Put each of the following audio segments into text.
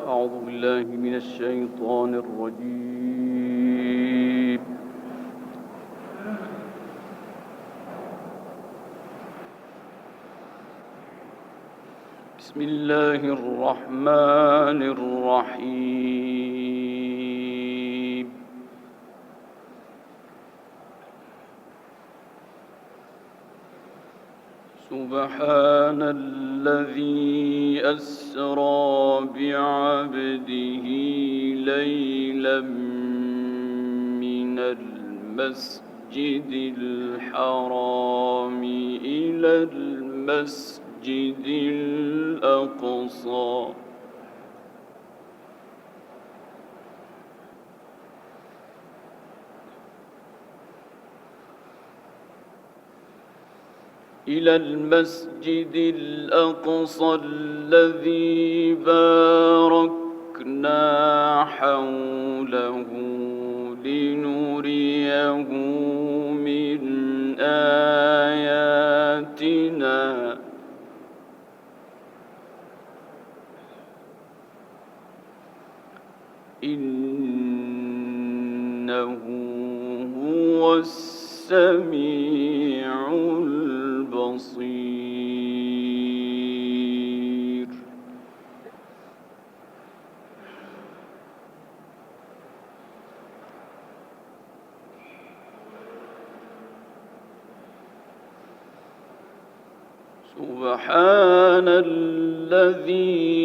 أعوذ بالله من الشيطان الرجيم. بسم الله الرحمن الرحيم. سبحان الذي أسرى بعبده ليلا من المسجد الحرام إلى المسجد الأقصى الذي باركنا حوله لنريه من آياتنا إنه هو السميع البصير. سبحان الذي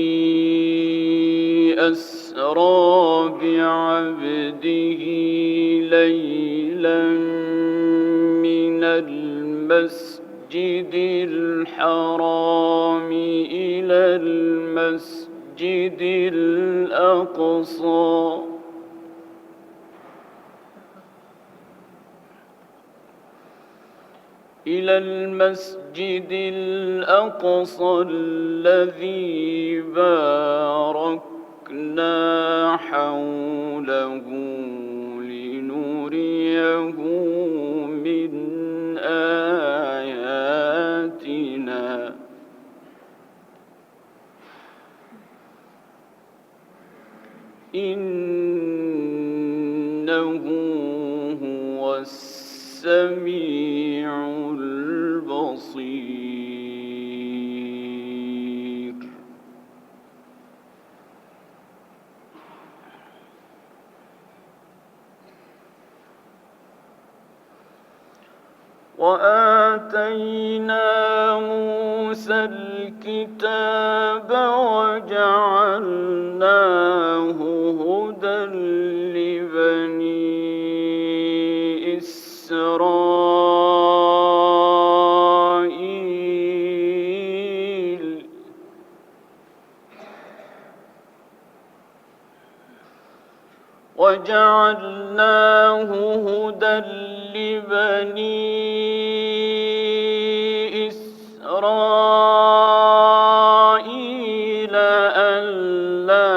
أسرى بعبده ليلا من المسجد الحرام إلى المسجد الأقصى الذي باركنا حوله لنريه من آياتنا إنه هو السميع البصير. وآتينا موسى الكتاب وجعلناه هدى لبني إسرائيل ألا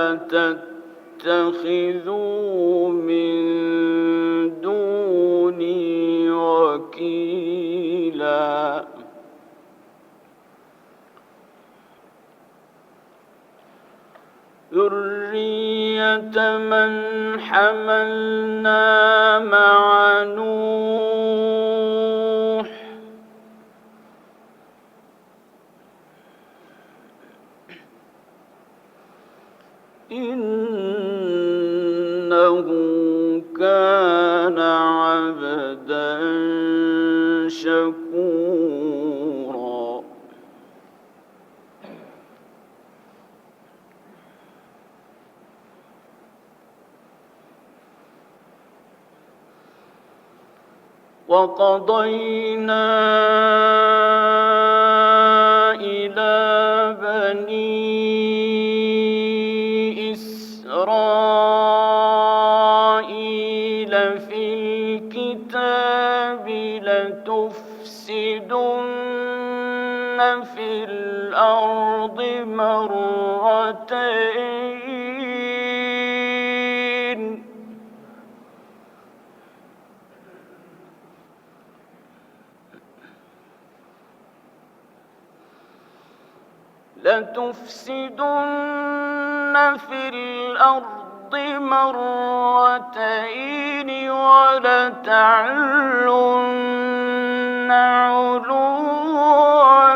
تتخذوا من دوني وكيلا ذرية من حملنا مع نوح إنه كان عبدا شكورا. وقضينا إلى بني إسرائيل في الكتاب لتفسدن في الأرض مرتين لتفسدن في الأرض مرتين ولتعلن علوا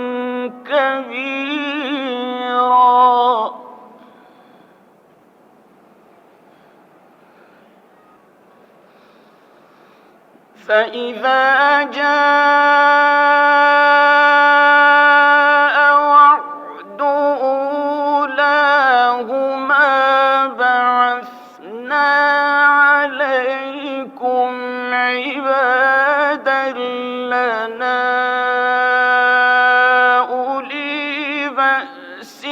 كبيرا فإذا جاء وعد أولاهما بعثنا عليكم عبادا لنا أولي بأس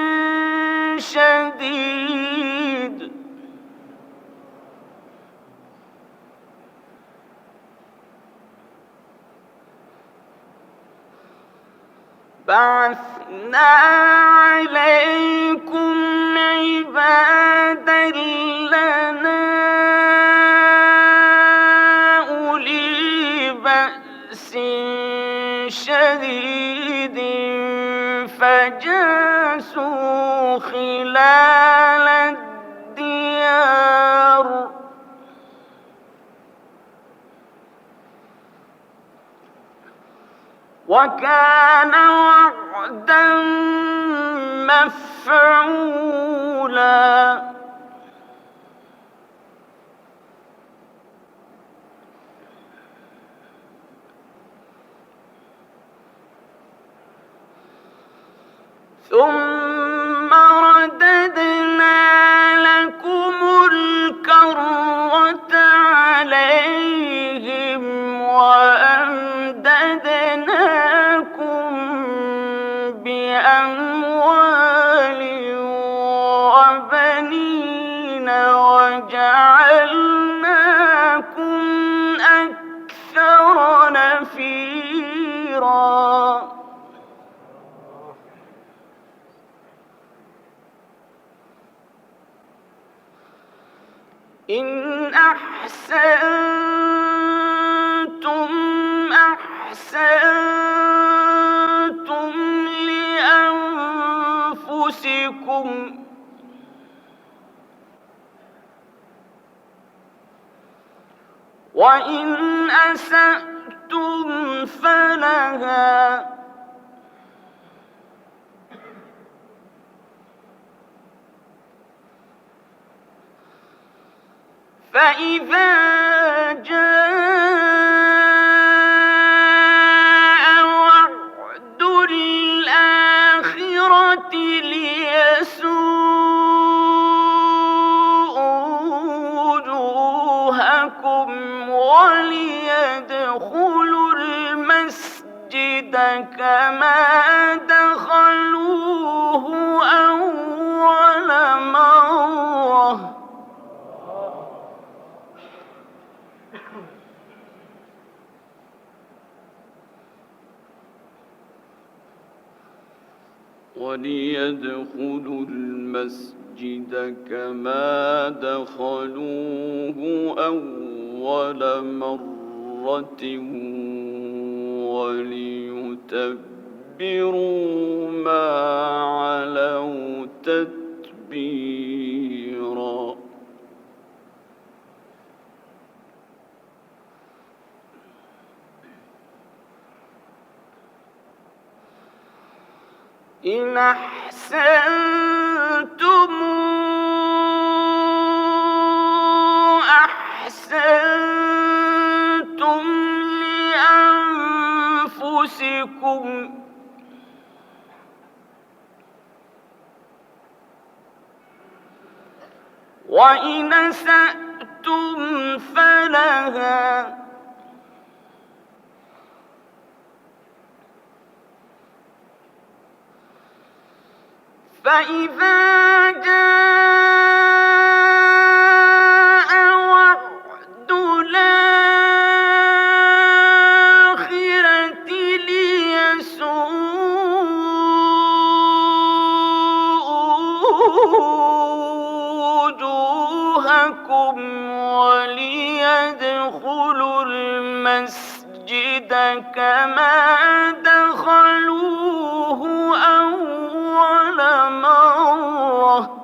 شديد بعثنا عليكم عبادا لنا أولي بأس شديد فجاسوا خلال الديار وكان وعدا مفعولا ثم رددنا لكم الكرة عليهم وأمددناكم بأموال وبنين وجعلناكم أكثر نفيرا إن أحسنتم أحسنتم لأنفسكم وإن أسأتم فلها فإذا جاء وعد الآخرة ليسوءوا وجوهكم وليدخلوا المسجد كما دخلوه أول مرة وليدخلوا المسجد كما دخلوه أول مرة وليتبروا ما علوا تتبيرا إن أحسنتم أحسنتم لأنفسكم وإن أسأتم فلها فإذا جاء وعد الآخرة ليسوءوا وجوهكم وليدخلوا المسجد كما دخلوه أول مرة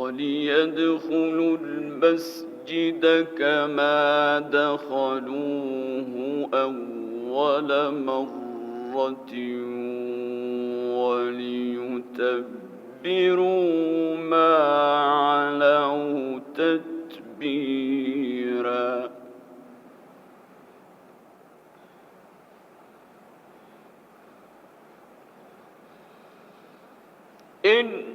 وليدخلوا المسجد كما دخلوه أول مرة وليتبروا ما علوا تتبيرا إن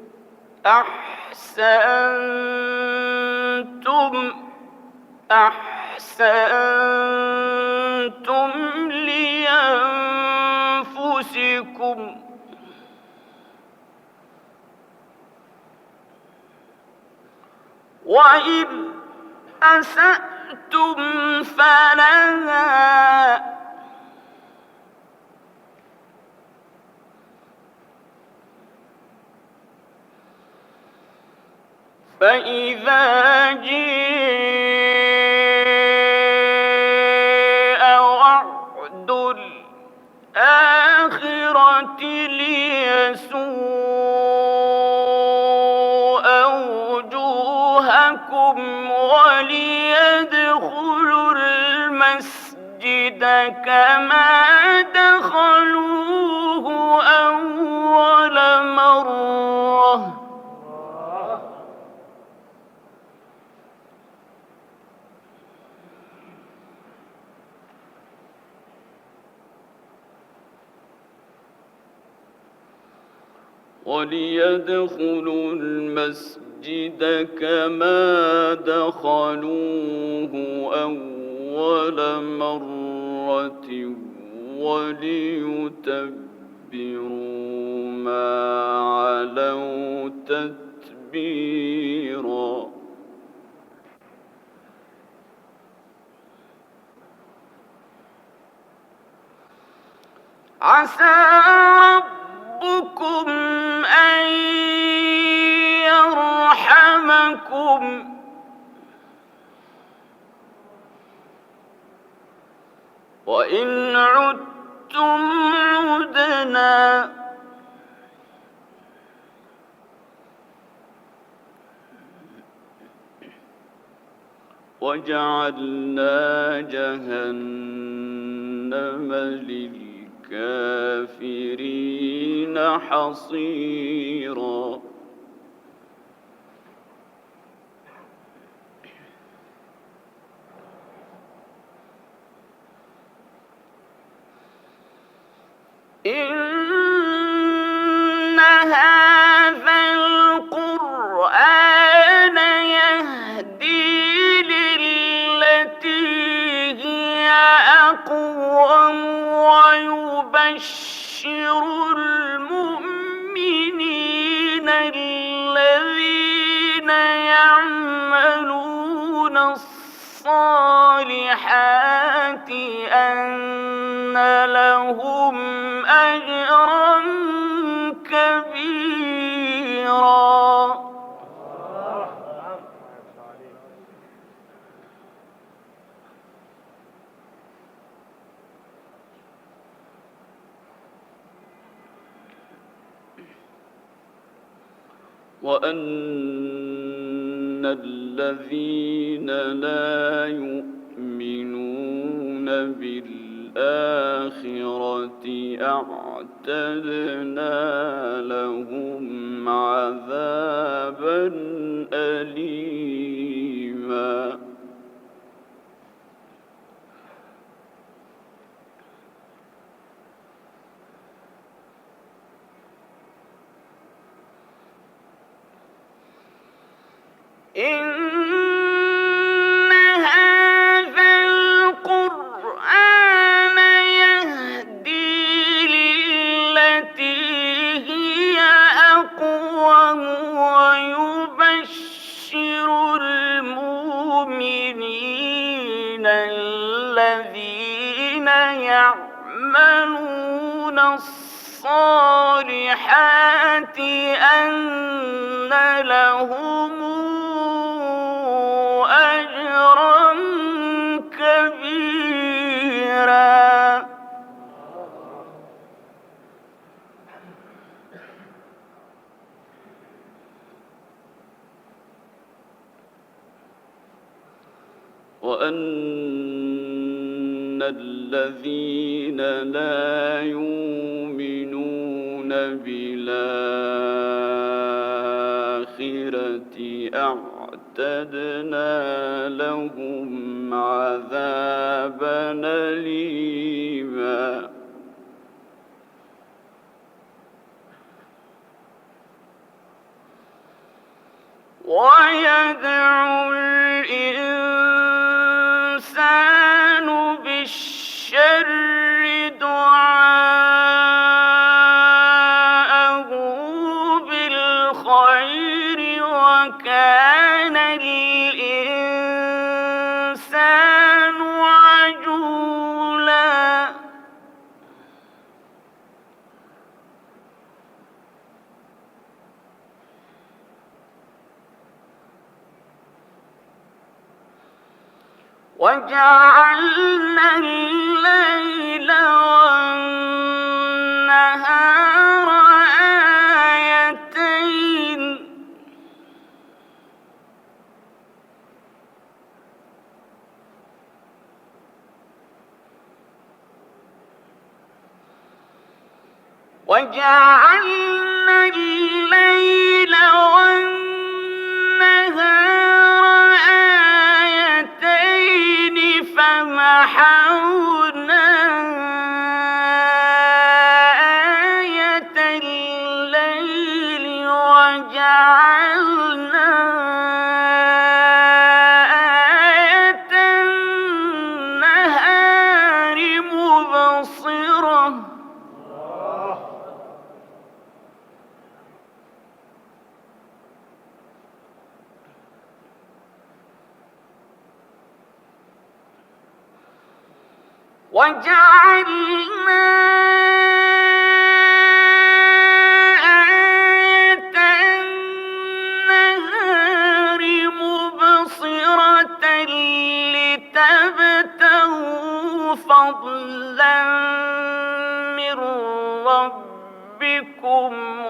أحسنتم لأنفسكم وإن أسأتم فلها فإذا جاء وعد الآخرة ليسوء وجوهكم وليدخلوا المسجد كما دخلوه أول مرة وليدخلوا المسجد كما دخلوه أول مرة وليتبروا ما علوا تتبيرا عسى ربكم أن يرحمكم وإن عدتم عدنا وجعلنا جهنم للكافرين حصيرا إن هذا القرآن يهدي للتي هي أقوم ويبشر المؤمنين الذين يعملون الصالحات أن لهم أجرا كبيرا وأن الذين لا يؤمنون بالآخرة أعتدنا لهم عذابا أليما إن هذا القرآن يهدي للتي هي أقوم ويبشر المؤمنين الذين يعملون الصالحات أن لهم أجرا كبيرا وأن الذين لا يؤمنون بالآخرة أعتدنا لهم عذابا أليما ويدعو الإنسان بالشر دعاءه بالخير وكان الإنسان عجولا وجعلنا الليل والنهار آيتين وجعلنا الليل والنهار آيتين فمحونا آية الليل وجعلنا آية النهار مبصرة وجعلنا آية النهار مبصرة لتبتغوا فضلا من ربكم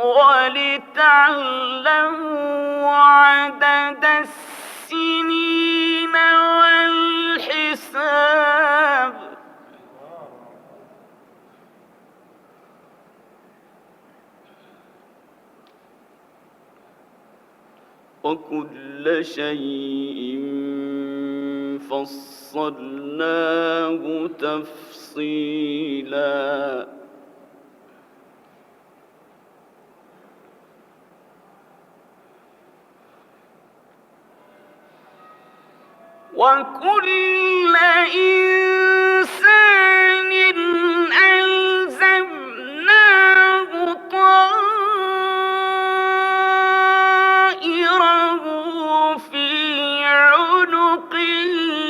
ولتعلموا عدد السنين والحساب وكل شيء فصلناه تفصيلا وكل إنسان ألزمناه طائره في عنقه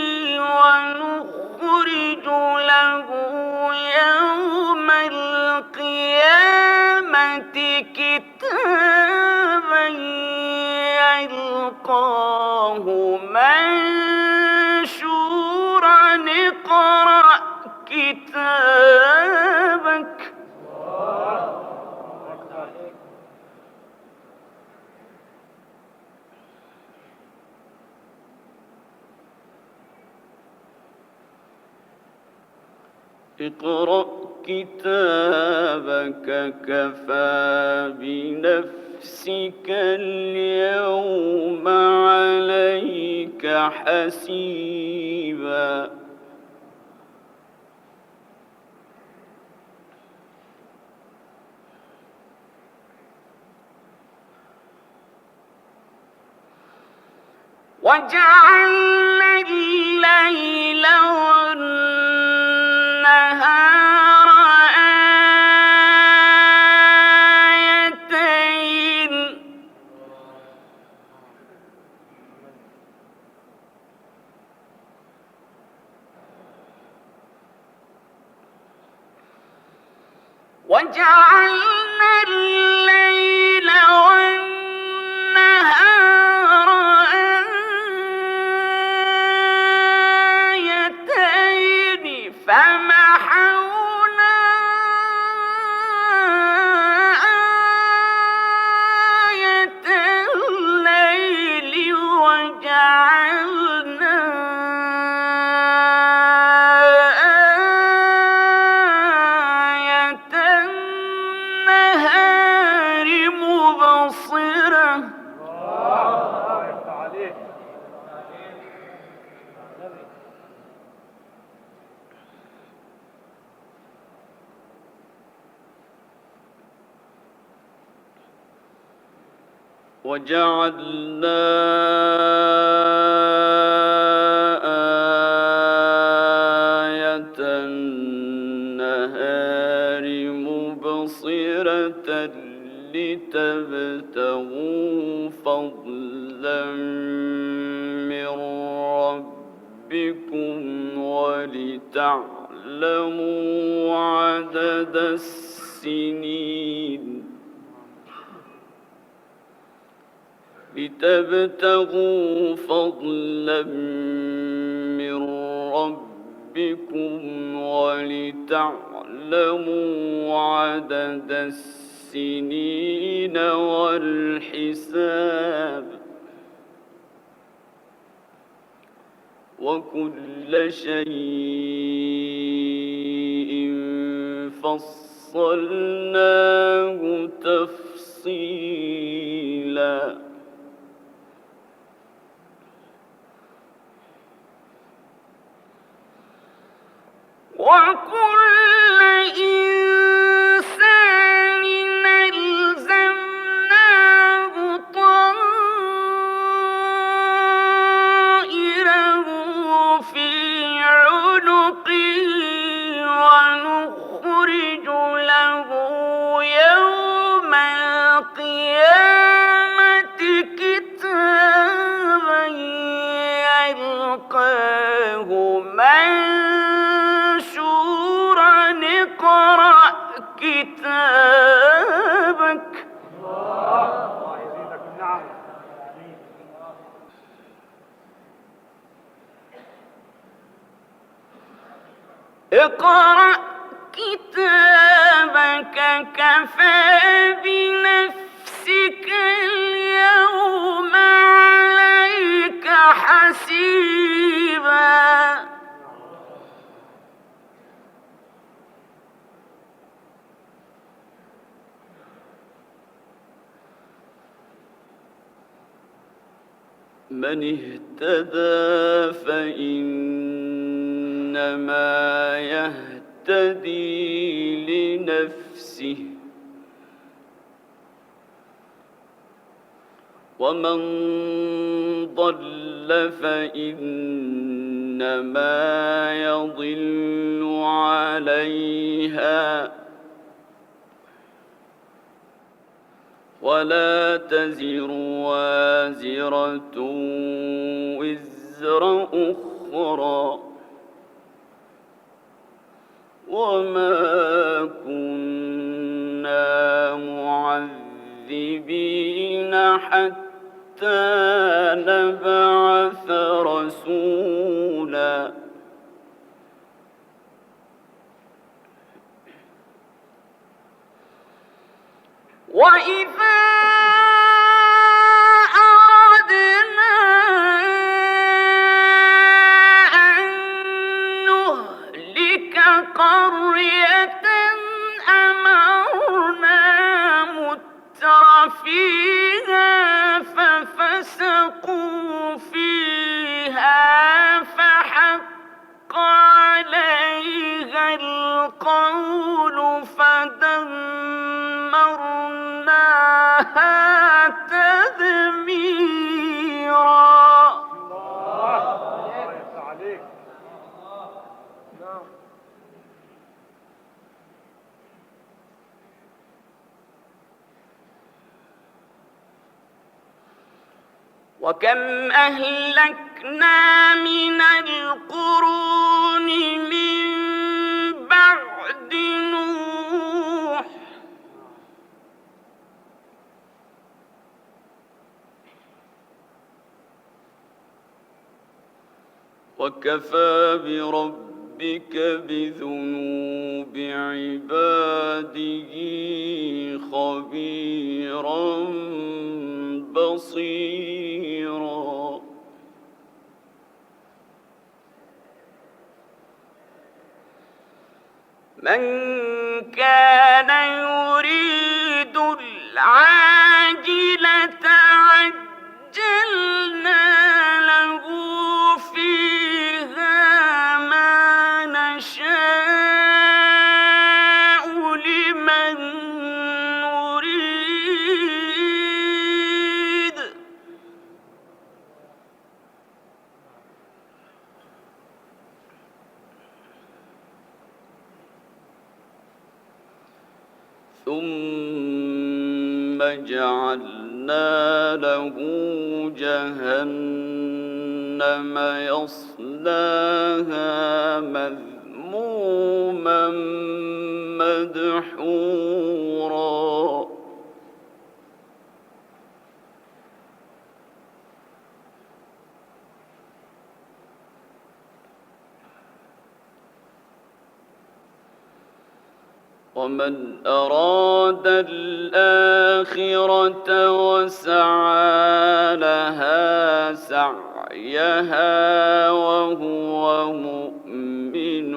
ونخرج له يوم القيامة كتابا يلقاه منشورا اقرأ كتابك اقرأ كتابك كفى بنفسك اليوم عليك حسيبا وجعلنا الليل والنهار آيتين وجعلنا الليل والنهار آيتين فمحونا آية الليل وجعلنا وجعلنا آية النهار مبصرة لتبتغوا فضلا من ربكم ولتعلموا عدد السنين لتبتغوا فضلا من ربكم ولتعلموا عدد السنين والحساب وكل شيء فصلناه تفصيلا وكل إنسان ألزمناه طائره في عنقه ونخرج له يوم القيامة كتابا يلقاه اقرأ كتابك اقرأ كتابك كفى بنفسك اليوم عليك حسيبا من اهتدى فإنما يهتدي لنفسه ومن ضل فإنما يضل عليها ولا تزر وازرة وزر أخرى وما كنا معذبين حتى نبعث رسولا وإذا أردنا أن نهلك قرية أمرنا مترفيها ففسقوا فيها فحق عليها القول فدمرناها تدميرا وكم أهلكنا من القرون من بعد نوح وكفى بربك بذنوب عباده خبيرا بصيرا من كان يريد العاجلة عجلنا له فيها ثم جعلنا له جهنم يصلاها مذموما مدحورا ومن أراد الآخرة وسعى لها سعيها وهو مؤمن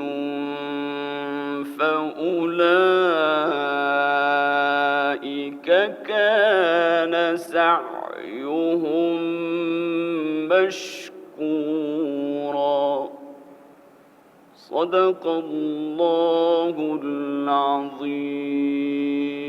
فأولئك كان سعيهم مشكورا صدق الله العظيم